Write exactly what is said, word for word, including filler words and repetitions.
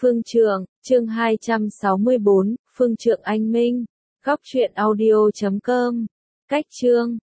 Phương Trượng, chương hai trăm sáu mươi bốn, Phương Trượng anh minh. Góc truyện audio chấm com. Cách chương